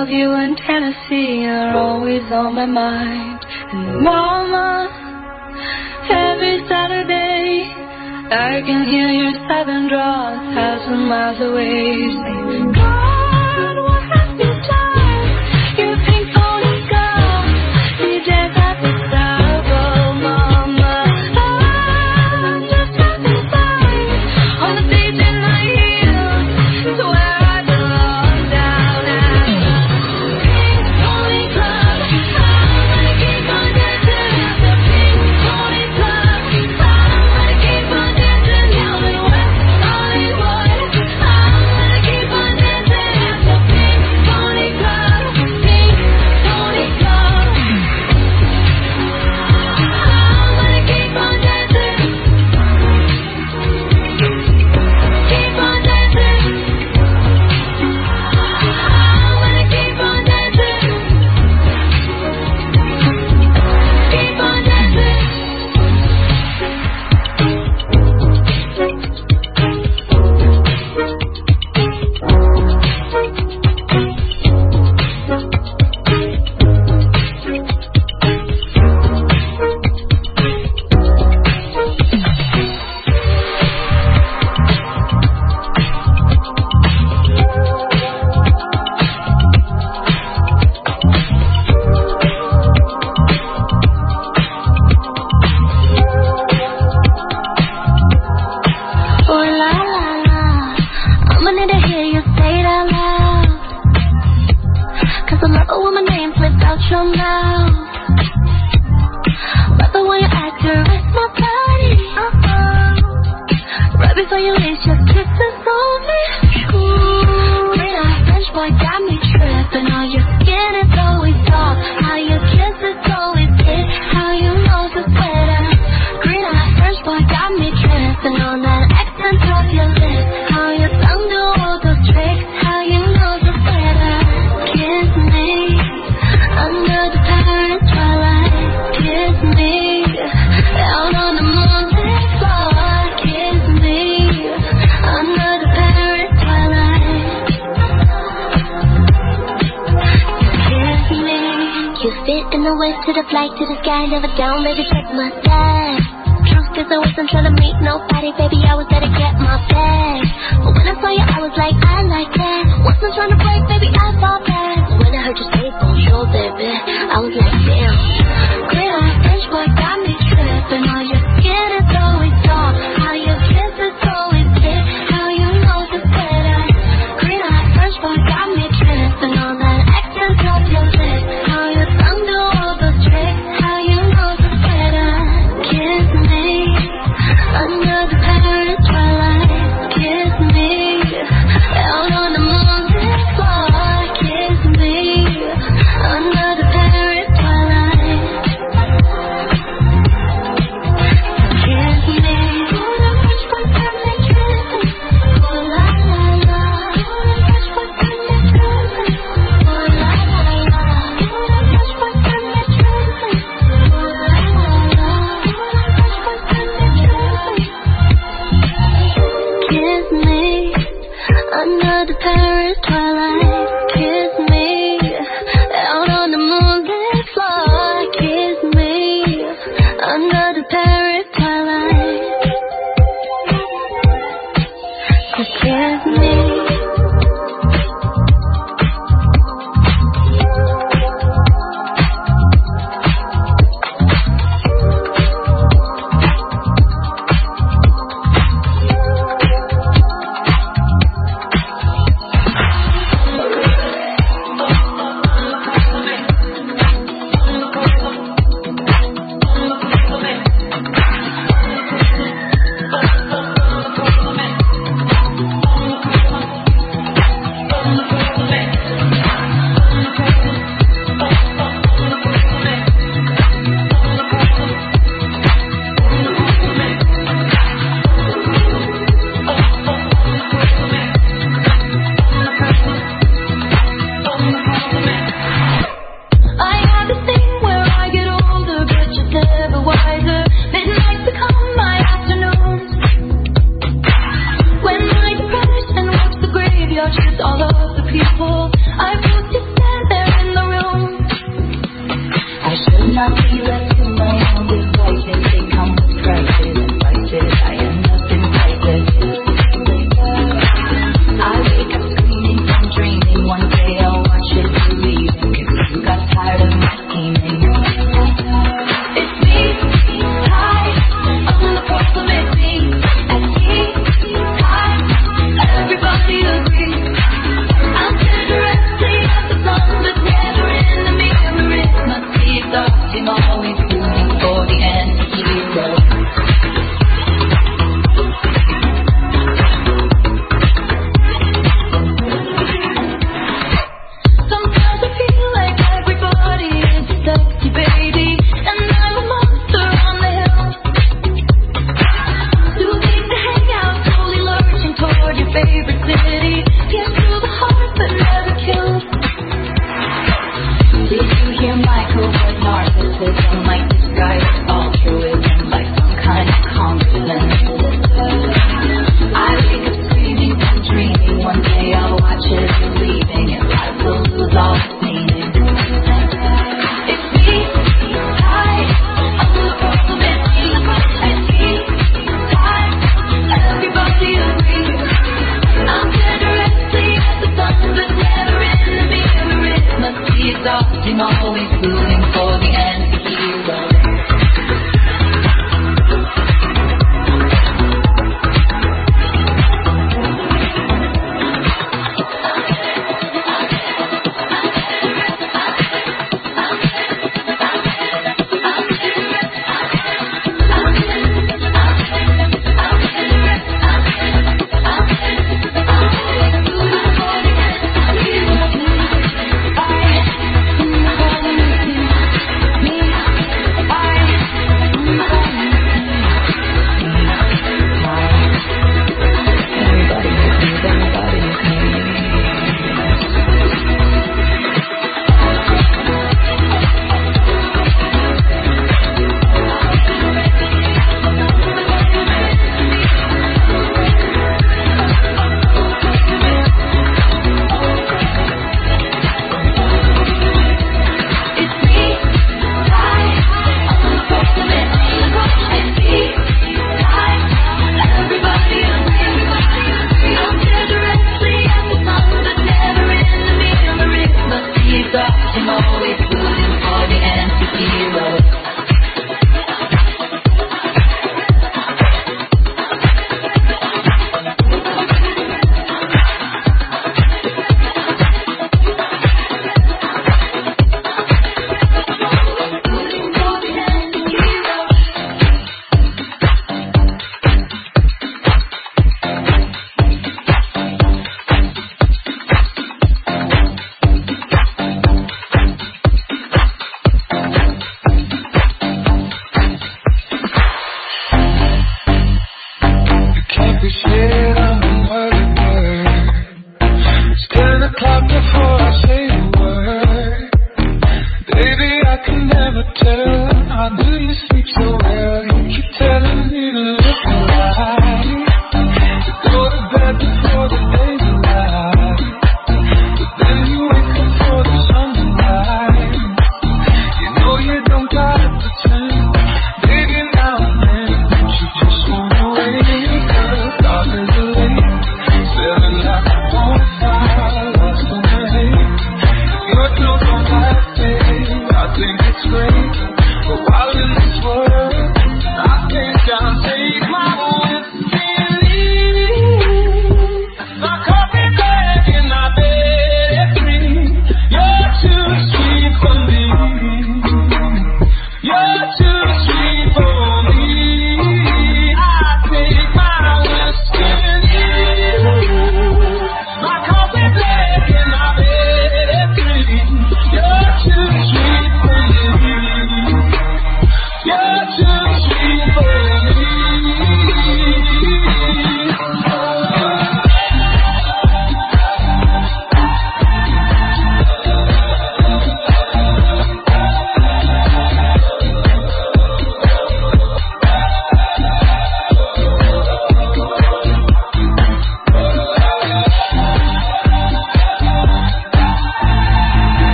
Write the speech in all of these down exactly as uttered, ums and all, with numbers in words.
of you in Tennessee are always on my mind. And mama, every Saturday I can hear your southern drawl a thousand miles away. Say, God, what have you done? You pink pony girl, you dance at the South, mama. I'm just having fun on the beach in my heels. It's where I belong down at the Pink Pony Club. I'm gonna keep on dancing at the Pink Pony Club. I'm gonna keep on dancing down in West Hollywood. I'm gonna keep on dancing at the Pink Pony Club. Pink Pony Club. I'm gonna keep on dancing. Keep on dancing. I'm gonna keep on dancing. Keep on dancing. Oh la la la, I'ma need to hear you say it out loud. Cause I love it when my name slips out your mouth. Love it when you act to rest my body. Uh-oh. Right before you leave, just kisses on me. Ooh, green eyed French boy got me tripping. On your skin is always soft. How you kiss is always hit. How you know the sweater. Green eyed French boy got me tripping on that accent of your lips. How your tongue do all those tricks. How you know the sweater. Kiss me under the Paris twilight. Kiss me out on the moonlit floor. Kiss me under the Paris twilight. Kiss me. You fit in the west to the flight to the sky. Never down, baby, check my bag. Truth is I wasn't trying to meet nobody, baby, I was there to get my bag. But when I saw you, I was like, I like that. Wasn't trying to break, baby, I fall back. When I heard you say bonjour, baby, I was like, damn. Green eyed French boy got me tripping. On your skin is always soft. How your kiss is always hit. How you know the better. Green eyed French boy got me tripping. On that accent of your lips. How your tongue do all those tricks. How you know the better. Kiss me under the Paris twilight. Kiss me out on the moonlit floor. Kiss narcissism, like disguised altruism, like some kind of confidence. I wake up screaming and dreaming, one day I'll watch it leaving, and life will lose all its meaning. It's me, I, I'm the problem, it's me, it's me, I, everybody agrees. I'm generously at the sun, but never in the mirror. It must be exhausting, always rooting for the anti-hero.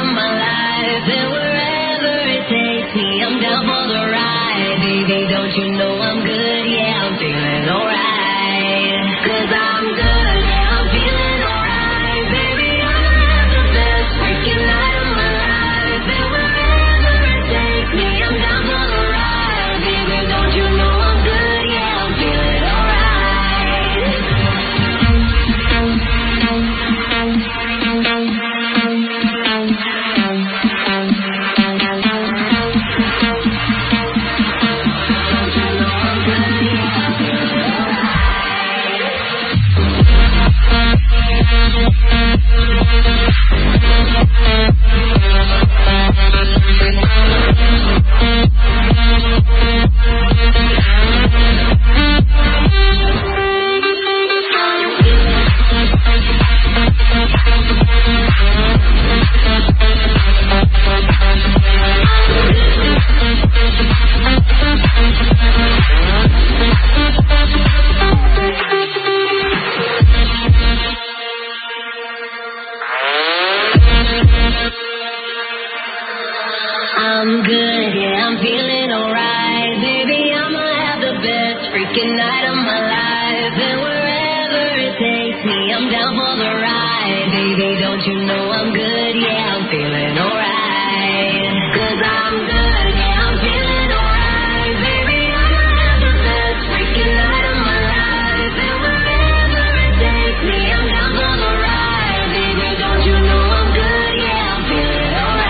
of my life, and wherever it takes me, I'm down for the ride. Baby, don't you know I'm good? Yeah, I'm feeling alright. 'Cause I'm good, yeah, I'm feeling alright. Baby, I'ma have the best freaking night of my life, and wherever it takes me, I'm down for the ride. Baby, don't you know I'm good? Yeah, I'm feeling alright. I'm good, yeah, I'm feeling alright. Baby, I'ma have the best freaking night of my life, and wherever it takes me, I'm down for the ride. Baby, don't you know I'm good? Yeah, I'm feeling alright. 'Cause I'm good, yeah, I'm feeling alright. Baby, I'ma have the best freaking night of my life, and wherever it takes me, I'm down for the ride. Baby, don't you know I'm good? Yeah, I'm feeling alright.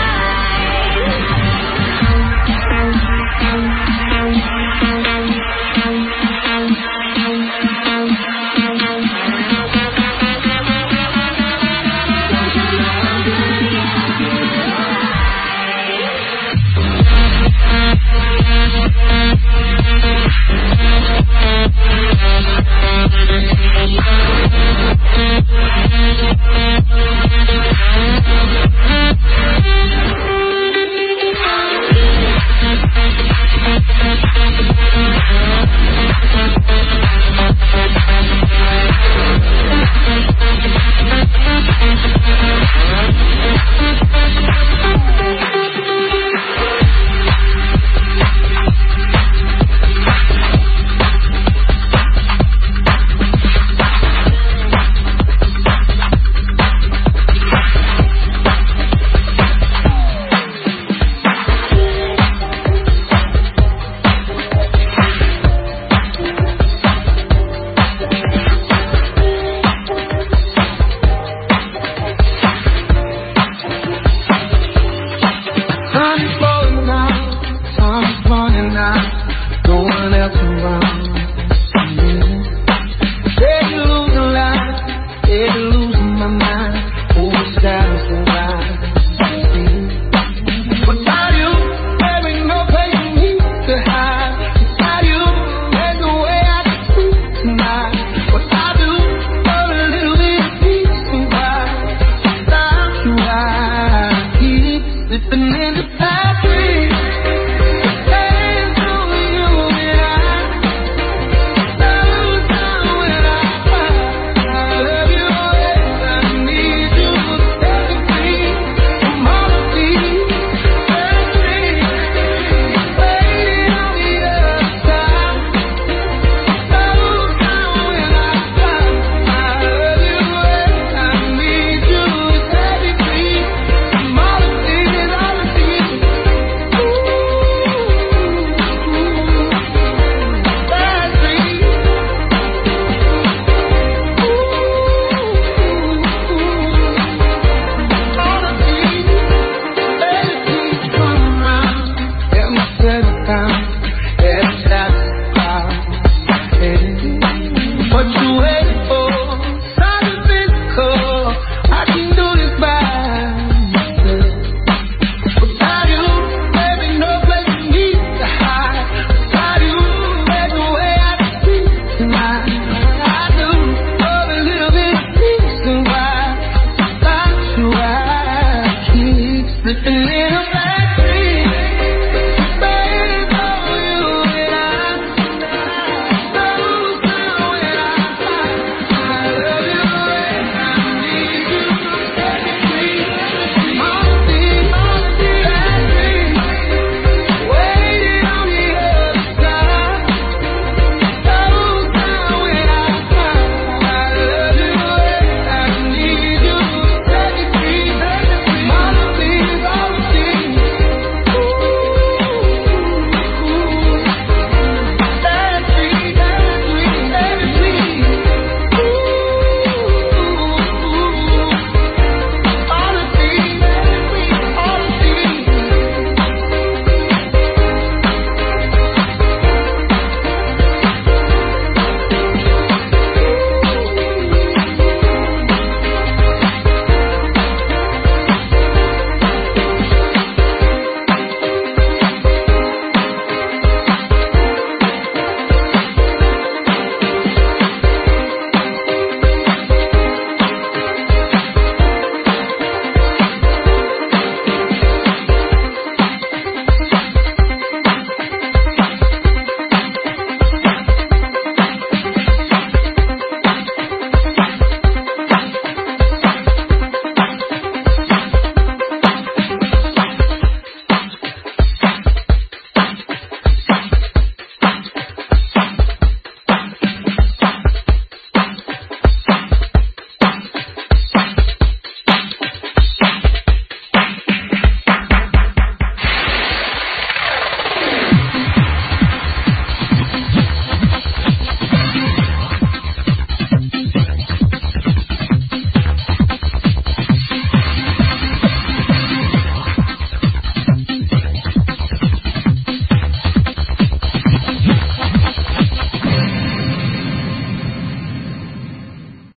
Living in a bad